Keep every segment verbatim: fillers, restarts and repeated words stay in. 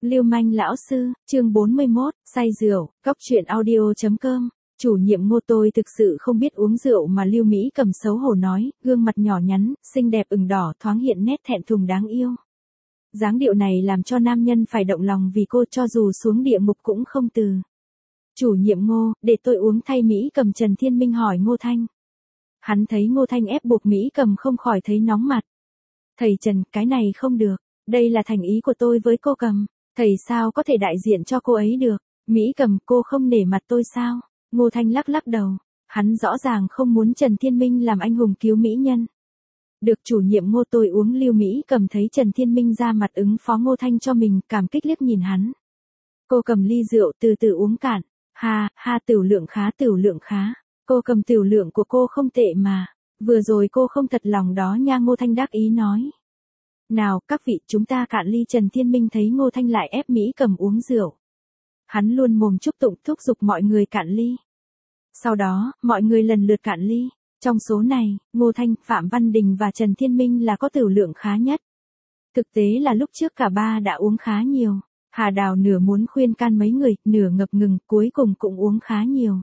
Lưu manh lão sư, chương bốn mươi mốt, say rượu, góc truyện audio chấm com. Chủ nhiệm Ngô tôi thực sự không biết uống rượu mà Lưu Mỹ Cầm xấu hổ nói, gương mặt nhỏ nhắn, xinh đẹp ửng đỏ thoáng hiện nét thẹn thùng đáng yêu. Dáng điệu này làm cho nam nhân phải động lòng vì cô cho dù xuống địa ngục cũng không từ. Chủ nhiệm Ngô, để tôi uống thay Mỹ Cầm. Trần Thiên Minh hỏi Ngô Thanh. Hắn thấy Ngô Thanh ép buộc Mỹ Cầm không khỏi thấy nóng mặt. Thầy Trần, cái này không được, đây là thành ý của tôi với cô Cầm. Thầy sao có thể đại diện cho cô ấy được? Mỹ Cầm, cô không nể mặt tôi sao? Ngô Thanh lắc lắc đầu. Hắn rõ ràng không muốn Trần Thiên Minh làm anh hùng cứu mỹ nhân. Được chủ nhiệm Ngô tôi uống. Lưu Mỹ Cầm thấy Trần Thiên Minh ra mặt ứng phó Ngô Thanh cho mình, cảm kích liếc nhìn hắn. Cô cầm ly rượu từ từ uống cạn. Ha, ha, tửu lượng khá, tửu lượng khá. Cô Cầm, tửu lượng của cô không tệ mà. Vừa rồi cô không thật lòng đó nha. Ngô Thanh đắc ý nói. Nào, các vị, chúng ta cạn ly. Trần Thiên Minh thấy Ngô Thanh lại ép Mỹ Cầm uống rượu. Hắn luôn mồm chúc tụng thúc giục mọi người cạn ly. Sau đó, mọi người lần lượt cạn ly. Trong số này, Ngô Thanh, Phạm Văn Đình và Trần Thiên Minh là có tửu lượng khá nhất. Thực tế là lúc trước cả ba đã uống khá nhiều. Hà Đào nửa muốn khuyên can mấy người, nửa ngập ngừng, cuối cùng cũng uống khá nhiều.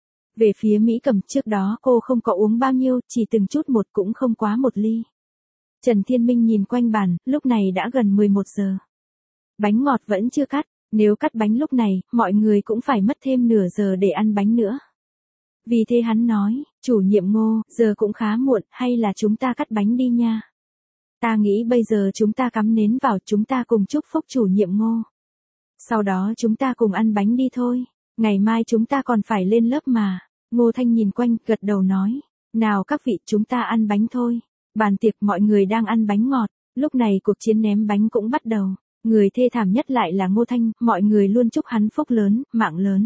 Về phía Mỹ Cầm, trước đó cô không có uống bao nhiêu, chỉ từng chút một, cũng không quá một ly. Trần Thiên Minh nhìn quanh bàn, lúc này đã gần mười một giờ. Bánh ngọt vẫn chưa cắt, nếu cắt bánh lúc này, mọi người cũng phải mất thêm nửa giờ để ăn bánh nữa. Vì thế hắn nói, chủ nhiệm Ngô, giờ cũng khá muộn, hay là chúng ta cắt bánh đi nha. Ta nghĩ bây giờ chúng ta cắm nến vào, chúng ta cùng chúc phúc chủ nhiệm Ngô. Sau đó chúng ta cùng ăn bánh đi thôi, ngày mai chúng ta còn phải lên lớp mà. Ngô Thanh nhìn quanh, gật đầu nói, nào các vị, chúng ta ăn bánh thôi. Bàn tiệc mọi người đang ăn bánh ngọt, lúc này cuộc chiến ném bánh cũng bắt đầu. Người thê thảm nhất lại là Ngô Thanh, mọi người luôn chúc hắn phúc lớn, mạng lớn.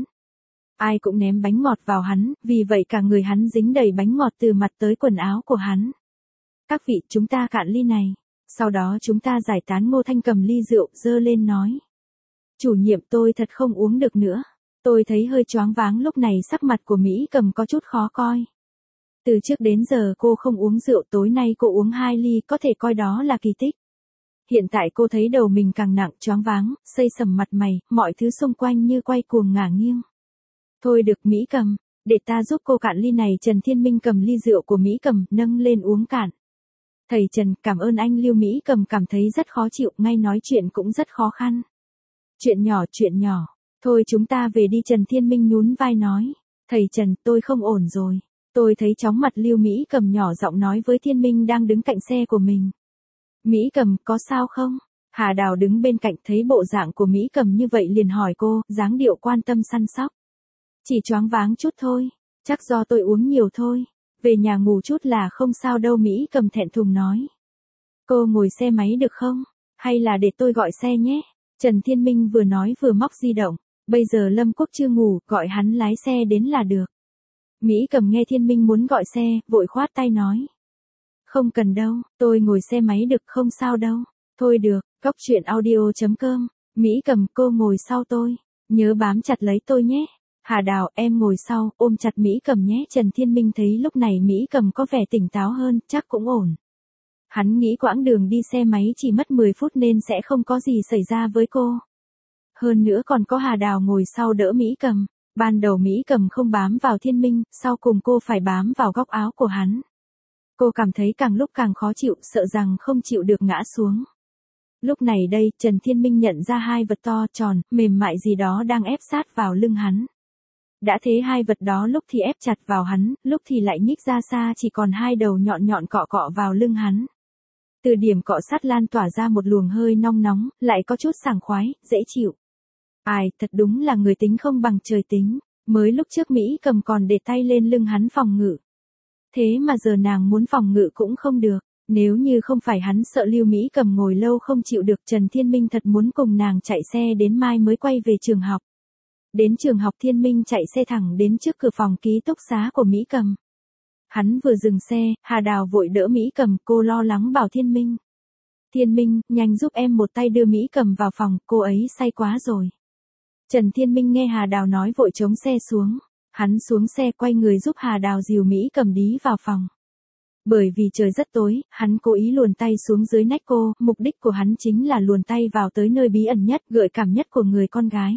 Ai cũng ném bánh ngọt vào hắn, vì vậy cả người hắn dính đầy bánh ngọt từ mặt tới quần áo của hắn. Các vị, chúng ta cạn ly này. Sau đó chúng ta giải tán. Ngô Thanh cầm ly rượu, giơ lên nói. Chủ nhiệm, tôi thật không uống được nữa. Tôi thấy hơi choáng váng. Lúc này sắc mặt của Mỹ Cầm có chút khó coi. Từ trước đến giờ cô không uống rượu, tối nay cô uống hai ly, có thể coi đó là kỳ tích. Hiện tại cô thấy đầu mình càng nặng, choáng váng, xây sầm mặt mày, mọi thứ xung quanh như quay cuồng ngả nghiêng. Thôi được Mỹ Cầm, để ta giúp cô cạn ly này. Trần Thiên Minh cầm ly rượu của Mỹ Cầm, nâng lên uống cạn. Thầy Trần, cảm ơn anh. Lưu Mỹ Cầm cảm thấy rất khó chịu, ngay nói chuyện cũng rất khó khăn. Chuyện nhỏ, chuyện nhỏ, thôi chúng ta về đi. Trần Thiên Minh nhún vai nói. Thầy Trần, tôi không ổn rồi. Tôi thấy chóng mặt. Lưu Mỹ Cầm nhỏ giọng nói với Thiên Minh đang đứng cạnh xe của mình. Mỹ Cầm, có sao không? Hà Đào đứng bên cạnh thấy bộ dạng của Mỹ Cầm như vậy liền hỏi cô, dáng điệu quan tâm săn sóc. Chỉ choáng váng chút thôi, chắc do tôi uống nhiều thôi, về nhà ngủ chút là không sao đâu. Mỹ Cầm thẹn thùng nói. Cô ngồi xe máy được không? Hay là để tôi gọi xe nhé? Trần Thiên Minh vừa nói vừa móc di động, bây giờ Lâm Quốc chưa ngủ, gọi hắn lái xe đến là được. Mỹ Cầm nghe Thiên Minh muốn gọi xe, vội khoát tay nói. Không cần đâu, tôi ngồi xe máy được, không sao đâu. Thôi được, góc truyện audio chấm com. Mỹ Cầm, cô ngồi sau tôi, nhớ bám chặt lấy tôi nhé. Hà Đào, em ngồi sau, ôm chặt Mỹ Cầm nhé. Trần Thiên Minh thấy lúc này Mỹ Cầm có vẻ tỉnh táo hơn, chắc cũng ổn. Hắn nghĩ quãng đường đi xe máy chỉ mất mười phút nên sẽ không có gì xảy ra với cô. Hơn nữa còn có Hà Đào ngồi sau đỡ Mỹ Cầm. Ban đầu Mỹ Cầm không bám vào Thiên Minh, sau cùng cô phải bám vào góc áo của hắn. Cô cảm thấy càng lúc càng khó chịu, sợ rằng không chịu được ngã xuống. Lúc này đây, Trần Thiên Minh nhận ra hai vật to, tròn, mềm mại gì đó đang ép sát vào lưng hắn. Đã thế hai vật đó lúc thì ép chặt vào hắn, lúc thì lại nhích ra xa, chỉ còn hai đầu nhọn nhọn cọ cọ vào lưng hắn. Từ điểm cọ sát lan tỏa ra một luồng hơi nong nóng, lại có chút sảng khoái, dễ chịu. Ai, thật đúng là người tính không bằng trời tính, mới lúc trước Mỹ Cầm còn để tay lên lưng hắn phòng ngự. Thế mà giờ nàng muốn phòng ngự cũng không được, nếu như không phải hắn sợ Lưu Mỹ Cầm ngồi lâu không chịu được, Trần Thiên Minh thật muốn cùng nàng chạy xe đến mai mới quay về trường học. Đến trường học Thiên Minh chạy xe thẳng đến trước cửa phòng ký túc xá của Mỹ Cầm. Hắn vừa dừng xe, Hà Đào vội đỡ Mỹ Cầm, cô lo lắng bảo Thiên Minh. Thiên Minh, nhanh giúp em một tay đưa Mỹ Cầm vào phòng, cô ấy say quá rồi. Trần Thiên Minh nghe Hà Đào nói vội chống xe xuống. Hắn xuống xe quay người giúp Hà Đào dìu Mỹ Cầm đi vào phòng. Bởi vì trời rất tối, hắn cố ý luồn tay xuống dưới nách cô, mục đích của hắn chính là luồn tay vào tới nơi bí ẩn nhất, gợi cảm nhất của người con gái.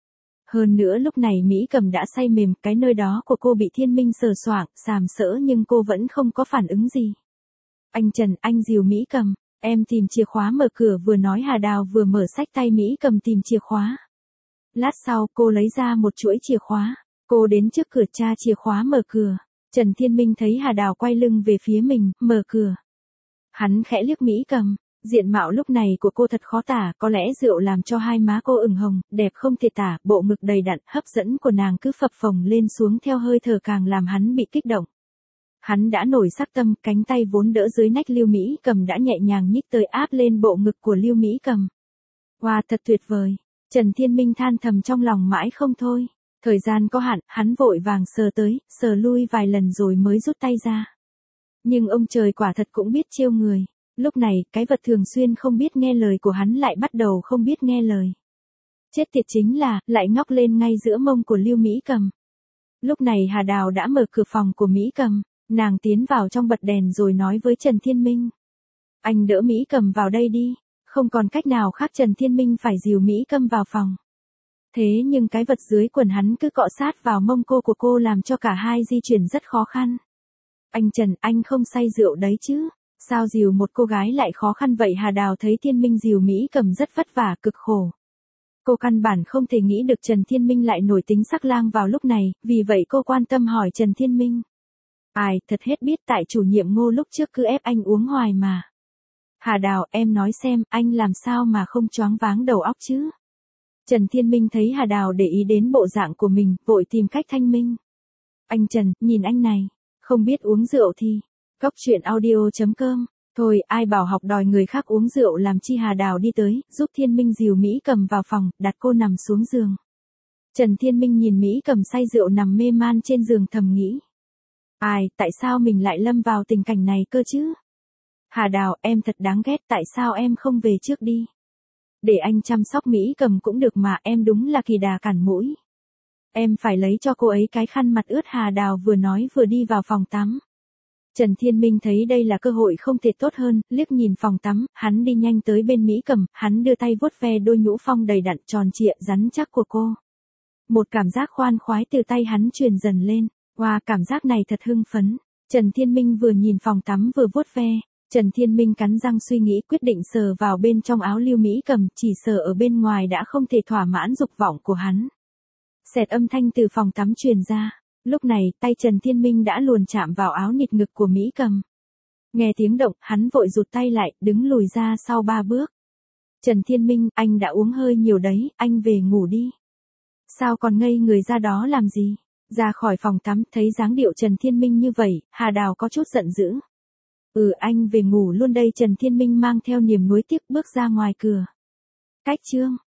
Hơn nữa lúc này Mỹ Cầm đã say mềm, cái nơi đó của cô bị Thiên Minh sờ soạng, sàm sỡ nhưng cô vẫn không có phản ứng gì. Anh Trần, anh dìu Mỹ Cầm, em tìm chìa khóa mở cửa, vừa nói Hà Đào vừa mở xách tay Mỹ Cầm tìm chìa khóa. Lát sau cô lấy ra một chuỗi chìa khóa, cô đến trước cửa tra chìa khóa mở cửa. Trần Thiên Minh thấy Hà Đào quay lưng về phía mình, mở cửa. Hắn khẽ liếc Mỹ Cầm, diện mạo lúc này của cô thật khó tả, có lẽ rượu làm cho hai má cô ửng hồng, đẹp không thể tả, bộ ngực đầy đặn, hấp dẫn của nàng cứ phập phồng lên xuống theo hơi thở càng làm hắn bị kích động. Hắn đã nổi sắc tâm, cánh tay vốn đỡ dưới nách Lưu Mỹ Cầm đã nhẹ nhàng nhích tới áp lên bộ ngực của Lưu Mỹ Cầm. Wow, thật tuyệt vời. Trần Thiên Minh than thầm trong lòng mãi không thôi. Thời gian có hạn, hắn vội vàng sờ tới, sờ lui vài lần rồi mới rút tay ra. Nhưng ông trời quả thật cũng biết trêu người. Lúc này, cái vật thường xuyên không biết nghe lời của hắn lại bắt đầu không biết nghe lời. Chết tiệt chính là, lại ngóc lên ngay giữa mông của Lưu Mỹ Cầm. Lúc này Hà Đào đã mở cửa phòng của Mỹ Cầm, nàng tiến vào trong bật đèn rồi nói với Trần Thiên Minh. Anh đỡ Mỹ Cầm vào đây đi, không còn cách nào khác Trần Thiên Minh phải dìu Mỹ Cầm vào phòng. Thế nhưng cái vật dưới quần hắn cứ cọ sát vào mông cô của cô làm cho cả hai di chuyển rất khó khăn. Anh Trần, anh không say rượu đấy chứ? Sao dìu một cô gái lại khó khăn vậy? Hà Đào thấy Thiên Minh dìu Mỹ Cầm rất vất vả, cực khổ. Cô căn bản không thể nghĩ được Trần Thiên Minh lại nổi tính sắc lang vào lúc này, vì vậy cô quan tâm hỏi Trần Thiên Minh. Ai, thật hết biết tại chủ nhiệm Ngô lúc trước cứ ép anh uống hoài mà. Hà Đào, em nói xem, anh làm sao mà không choáng váng đầu óc chứ? Trần Thiên Minh thấy Hà Đào để ý đến bộ dạng của mình, vội tìm cách thanh minh. Anh Trần, nhìn anh này, không biết uống rượu thì... Cóc truyện audio chấm com. Thôi, ai bảo học đòi người khác uống rượu làm chi? Hà Đào đi tới, giúp Thiên Minh dìu Mỹ Cầm vào phòng, đặt cô nằm xuống giường. Trần Thiên Minh nhìn Mỹ Cầm say rượu nằm mê man trên giường thầm nghĩ. Ai, tại sao mình lại lâm vào tình cảnh này cơ chứ? Hà Đào, em thật đáng ghét, tại sao em không về trước đi? Để anh chăm sóc Mỹ Cầm cũng được mà, em đúng là kỳ đà cản mũi. Em phải lấy cho cô ấy cái khăn mặt ướt. Hà Đào vừa nói vừa đi vào phòng tắm. Trần Thiên Minh thấy đây là cơ hội không thể tốt hơn, liếc nhìn phòng tắm, hắn đi nhanh tới bên Mỹ Cầm, hắn đưa tay vuốt ve đôi nhũ phong đầy đặn tròn trịa rắn chắc của cô. Một cảm giác khoan khoái từ tay hắn truyền dần lên, wow, cảm giác này thật hưng phấn. Trần Thiên Minh vừa nhìn phòng tắm vừa vuốt ve, Trần Thiên Minh cắn răng suy nghĩ quyết định sờ vào bên trong áo Lưu Mỹ Cầm, chỉ sờ ở bên ngoài đã không thể thỏa mãn dục vọng của hắn. Xẹt âm thanh từ phòng tắm truyền ra. Lúc này, tay Trần Thiên Minh đã luồn chạm vào áo nịt ngực của Mỹ Cầm. Nghe tiếng động, hắn vội rụt tay lại, đứng lùi ra sau ba bước. Trần Thiên Minh, anh đã uống hơi nhiều đấy, anh về ngủ đi. Sao còn ngây người ra đó làm gì? Ra khỏi phòng tắm, thấy dáng điệu Trần Thiên Minh như vậy, Hà Đào có chút giận dữ. Ừ, anh về ngủ luôn đây. Trần Thiên Minh mang theo niềm nuối tiếc bước ra ngoài cửa. Cách chương.